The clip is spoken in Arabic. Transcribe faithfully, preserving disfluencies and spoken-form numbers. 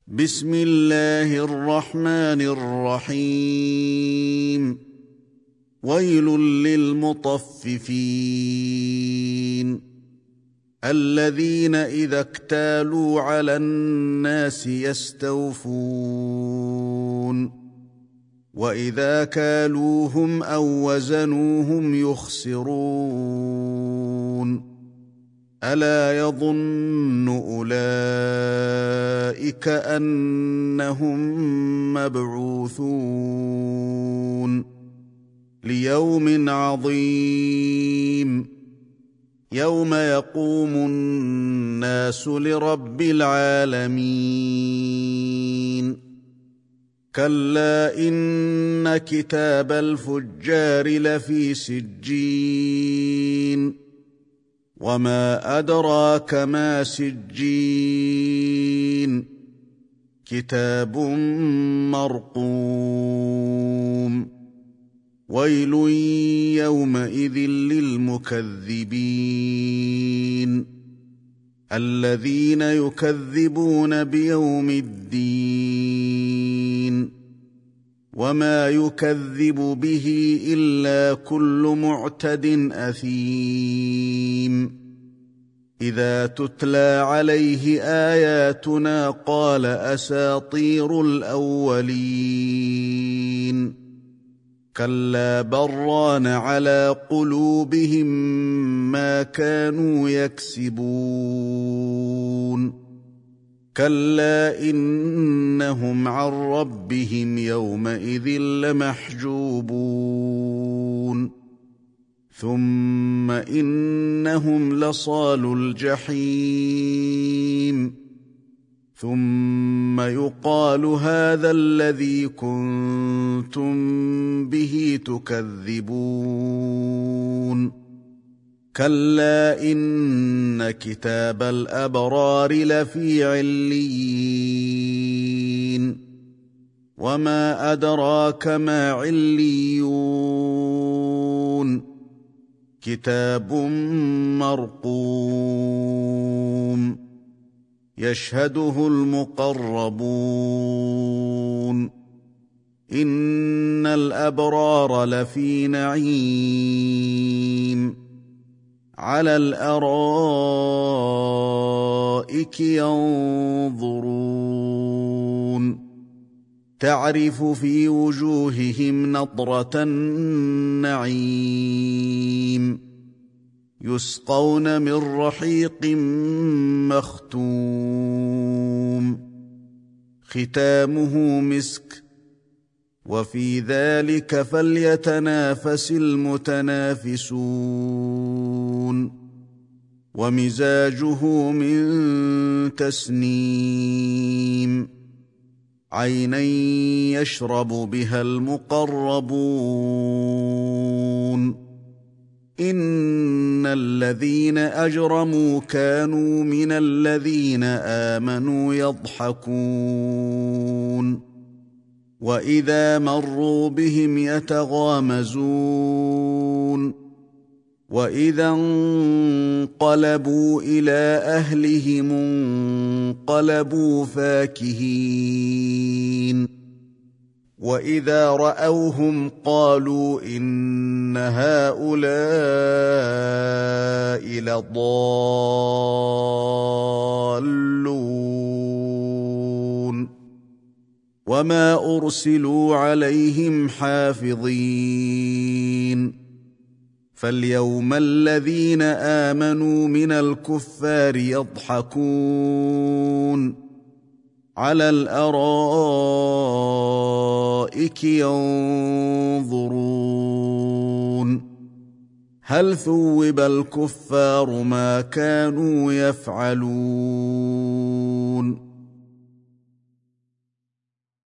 بسم الله الرحمن الرحيم ويل للمطففين الذين إذا اكتالوا على الناس يستوفون وإذا كالوهم أو وزنوهم يخسرون ألا يظن أولئك أنهم مبعوثون ليوم عظيم يوم يقوم الناس لرب العالمين كلا إن كتاب الفجار لفي سجين وما أدراك ما سجين كتاب مرقوم ويل يومئذ للمكذبين الذين يكذبون بيوم الدين وما يكذب به إلا كل معتد أثيم إذا تتلى عليه آياتنا قال أساطير الأولين كلا بران على قلوبهم ما كانوا يكسبون كلا إنهم عن ربهم يومئذ لمحجوبون ثم إنهم لصالو الجحيم ثم يقال هذا الذي كنتم به تكذبون كلا إن كتاب الأبرار لفي عليين وما أدراك ما عليون كتاب مرقوم يشهده المقربون إن الأبرار لفي نعيم على الأرائك ينظرون تعرف في وجوههم نضرة النعيم يسقون من رحيق مختوم ختامه مسك وفي ذلك فليتنافس المتنافسون ومزاجه من تسنيم عينا يشرب بها المقربون إن الذين أجرموا كانوا من الذين آمنوا يضحكون وإذا مروا بهم يتغامزون وإذا انقلبوا إلى أهلهم انقلبوا فاكهين وإذا رأوهم قالوا إن هؤلاء لضالون وما أرسلوا عليهم حافظين فاليوم الذين آمنوا من الكفار يضحكون على الأرائك ينظرون هل ثوب الكفار ما كانوا يفعلون